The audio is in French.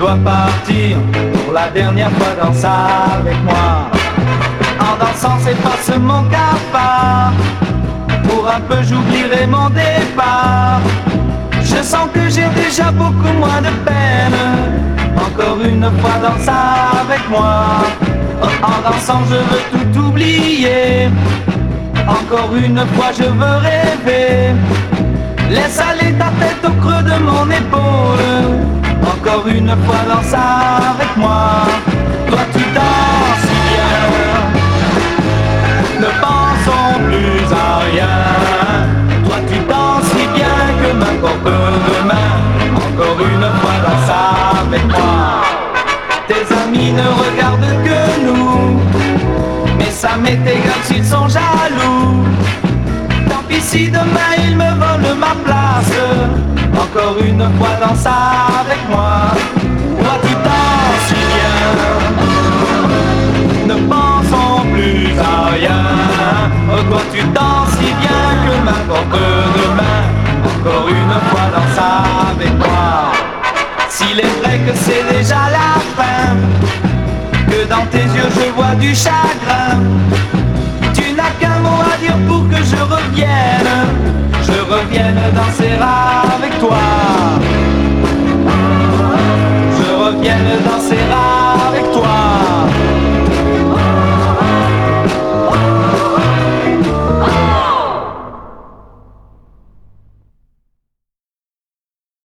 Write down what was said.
dois partir pour la dernière fois danser avec moi. En dansant s'efface mon cafard, pour un peu j'oublierai mon départ. Je sens que j'ai déjà beaucoup moins de peine. Encore une fois danser avec moi. En dansant je veux tout oublier. Encore une fois je veux rêver. Laisse aller ta tête au creux de mon épaule. Encore une fois danse avec moi. Toi tu danses si bien. Ne pensons plus à rien. Toi tu danses si bien que m'importe demain. Encore une fois danse avec moi. Tes amis ne regardent que nous, mais ça m'est égal s'ils sont jaloux. Tant pis si demain ils me volent ma place. Encore une fois danse avec moi. Toi tu danses si bien. Ne pensons plus à rien. Toi tu danses si bien que m'importe demain. Encore une fois danse avec moi. S'il est vrai que c'est déjà la fin, que dans tes yeux je vois du chagrin, tu n'as qu'un mot à dire pour que je revienne danser avec toi.